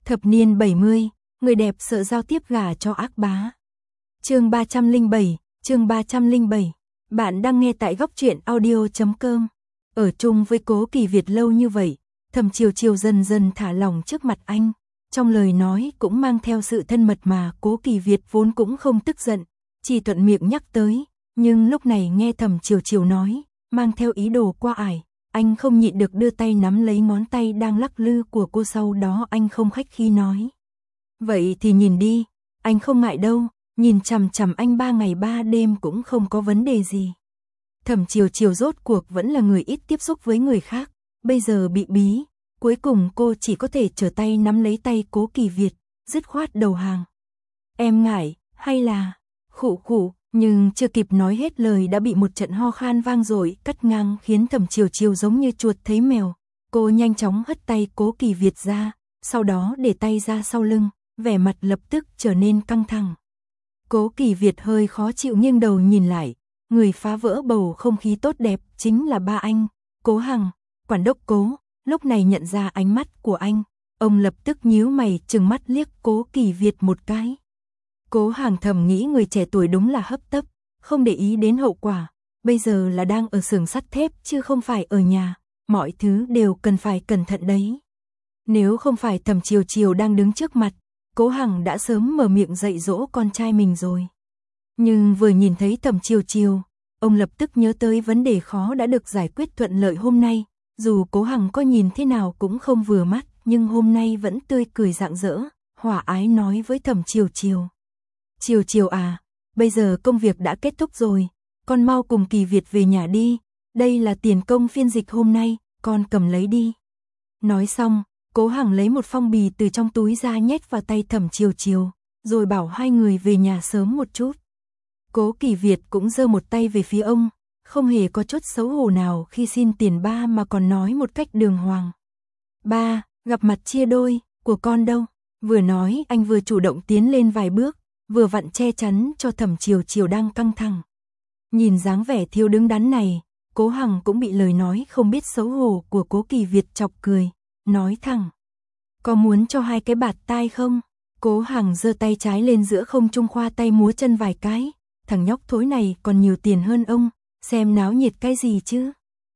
Thập niên 70, người đẹp sợ giao tiếp gả cho ác bá. Chương 307, chương 307. Bạn đang nghe tại góc truyện audio.com. Ở chung với Cố Kỳ Việt lâu như vậy, Thẩm Chiều Chiều dần dần thả lỏng trước mặt anh. Trong lời nói cũng mang theo sự thân mật mà Cố Kỳ Việt vốn cũng không tức giận, chỉ thuận miệng nhắc tới. Nhưng lúc này nghe Thẩm Chiều Chiều nói, mang theo ý đồ qua ải, anh không nhịn được đưa tay nắm lấy ngón tay đang lắc lư của cô, sau đó anh không khách khí nói. Vậy thì nhìn đi, anh không ngại đâu, nhìn chằm chằm anh 3 ngày 3 đêm cũng không có vấn đề gì. Thẩm Chiều Chiều rốt cuộc vẫn là người ít tiếp xúc với người khác, bây giờ bị bí, cuối cùng cô chỉ có thể trở tay nắm lấy tay Cố Kỳ Việt, dứt khoát đầu hàng. Em ngại, hay là... Khụ khụ, nhưng chưa kịp nói hết lời đã bị một trận ho khan vang dội cắt ngang khiến Thẩm Chiều Chiều giống như chuột thấy mèo. Cô nhanh chóng hất tay Cố Kỳ Việt ra, sau đó để tay ra sau lưng, vẻ mặt lập tức trở nên căng thẳng. Cố Kỳ Việt hơi khó chịu nghiêng đầu nhìn lại, người phá vỡ bầu không khí tốt đẹp chính là ba anh, Cố Hằng, quản đốc Cố. Lúc này nhận ra ánh mắt của anh, ông lập tức nhíu mày trừng mắt liếc Cố Kỳ Việt một cái. Cố Hằng thầm nghĩ người trẻ tuổi đúng là hấp tấp, không để ý đến hậu quả, bây giờ là đang ở xưởng sắt thép chứ không phải ở nhà, mọi thứ đều cần phải cẩn thận đấy. Nếu không phải Thẩm Chiều Chiều đang đứng trước mặt, Cố Hằng đã sớm mở miệng dạy dỗ con trai mình rồi. Nhưng vừa nhìn thấy Thẩm Chiều Chiều, ông lập tức nhớ tới vấn đề khó đã được giải quyết thuận lợi hôm nay, dù Cố Hằng có nhìn thế nào cũng không vừa mắt, nhưng hôm nay vẫn tươi cười rạng rỡ, hòa ái nói với Thẩm Chiều Chiều. Chiều Chiều à, bây giờ công việc đã kết thúc rồi, con mau cùng Kỳ Việt về nhà đi, đây là tiền công phiên dịch hôm nay, con cầm lấy đi. Nói xong, Cố Hằng lấy một phong bì từ trong túi ra nhét vào tay Thẩm Chiều Chiều, rồi bảo hai người về nhà sớm một chút. Cố Kỳ Việt cũng giơ một tay về phía ông, không hề có chút xấu hổ nào khi xin tiền ba mà còn nói một cách đường hoàng. Ba, gặp mặt chia đôi, của con đâu? Vừa nói anh vừa chủ động tiến lên vài bước, vừa vặn che chắn cho Thẩm Chiều Chiều đang căng thẳng. Nhìn dáng vẻ thiếu đứng đắn này, Cố Hằng cũng bị lời nói không biết xấu hổ của Cố Kỳ Việt chọc cười, nói thẳng. Có muốn cho hai cái bạt tai không? Cố Hằng giơ tay trái lên giữa không trung khoa tay múa chân vài cái, thằng nhóc thối này còn nhiều tiền hơn ông, xem náo nhiệt cái gì chứ.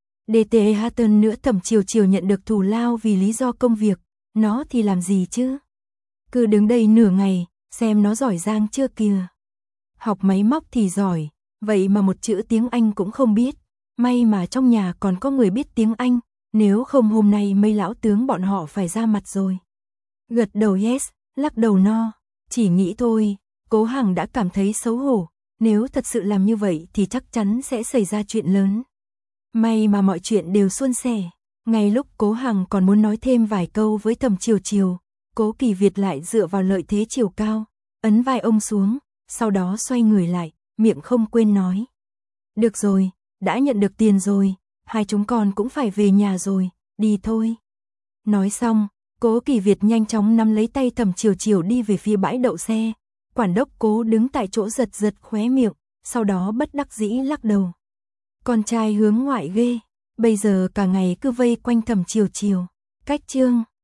DTE Hatton nữa Thẩm Chiều Chiều nhận được thù lao vì lý do công việc, nó thì làm gì chứ? Cứ đứng đây nửa ngày, xem nó giỏi giang chưa kìa. Học máy móc thì giỏi, vậy mà một chữ tiếng Anh cũng không biết, may mà trong nhà còn có người biết tiếng Anh, nếu không hôm nay mấy lão tướng bọn họ phải ra mặt rồi. Gật đầu yes, lắc đầu no, chỉ nghĩ thôi, Cố Hằng đã cảm thấy xấu hổ, nếu thật sự làm như vậy thì chắc chắn sẽ xảy ra chuyện lớn. May mà mọi chuyện đều suôn sẻ, ngay lúc Cố Hằng còn muốn nói thêm vài câu với Thẩm Chiều Chiều, Cố Kỳ Việt lại dựa vào lợi thế chiều cao, ấn vai ông xuống, sau đó xoay người lại, miệng không quên nói. Được rồi, đã nhận được tiền rồi, hai chúng con cũng phải về nhà rồi, đi thôi. Nói xong, Cố Kỳ Việt nhanh chóng nắm lấy tay Thẩm Chiều Chiều đi về phía bãi đậu xe. Quản đốc Cố đứng tại chỗ giật giật khóe miệng, sau đó bất đắc dĩ lắc đầu. Con trai hướng ngoại ghê, bây giờ cả ngày cứ vây quanh Thẩm Chiều Chiều. Cách chương